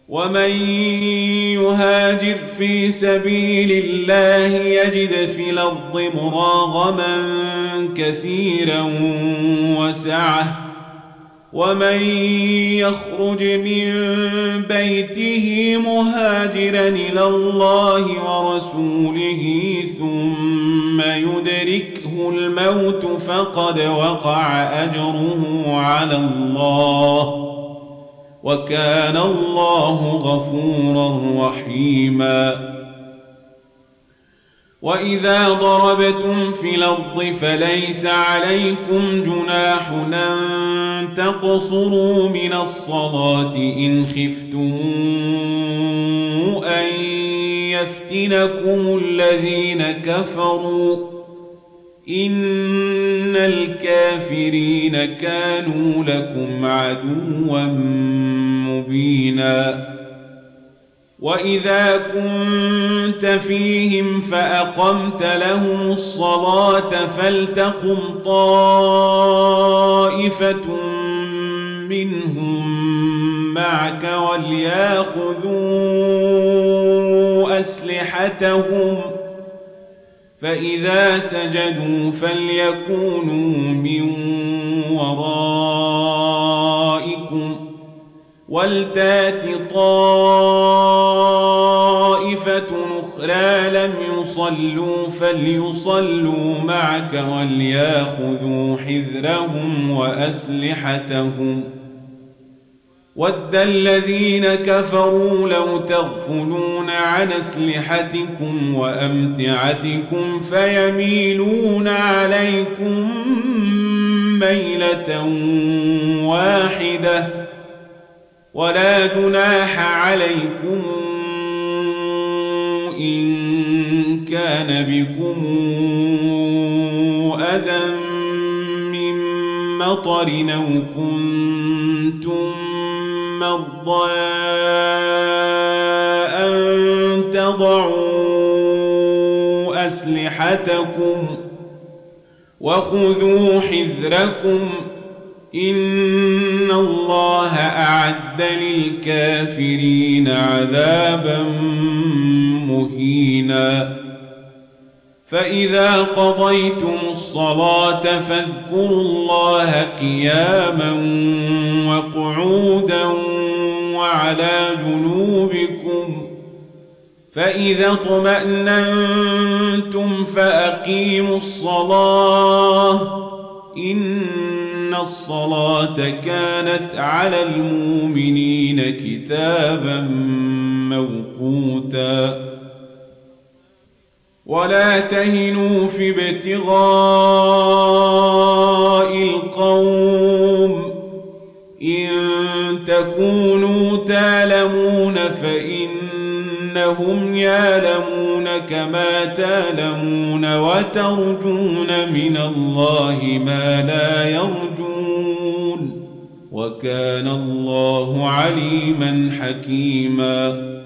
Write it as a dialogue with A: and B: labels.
A: ومن يهاجر في سبيل الله يجد في الأرض مراغما كثيرا وسعة ومن يخرج من بيته مهاجرا إلى الله ورسوله ثم يدركه الموت فقد وقع أجره على الله وكان الله غفورا رحيما وإذا ضربتم في الأرض فليس عليكم جناح أن تقصروا من الصلاة إن خفتم أن يفتنكم الذين كفروا إن الكافرين كانوا لكم عدوا مبينا وإذا كنت فيهم فأقمت لهم الصلاة فلتقم طائفة منهم معك وليأخذوا أسلحتهم فإذا سجدوا فليكونوا من ورائكم ولتات طائفة أخرى لم يصلوا فليصلوا معك وليأخذوا حذرهم وأسلحتهم ود الذين كفروا لو تغفلون عن أسلحتكم وأمتعتكم فيميلون عليكم ميلة واحدة ولا جناح عليكم إن كان بكم أذى من مطر أو كنتم مرضى أن تضعوا أسلحتكم وخذوا حذركم إن الله أعد للكافرين عذابا مهينا فإذا قضيتم الصلاة فاذكروا الله قياما وقعودا وعلى جنوبكم فإذا اطمأننتم فأقيموا الصلاة إن الصلاة كانت على المؤمنين كتابا موقوتا ولا تهنوا في ابتغاء القوم إن تكونوا تعلمون فإنهم يعلمون كما تعلمون وترجون من الله ما لا يرجون وكان الله عليما حكيما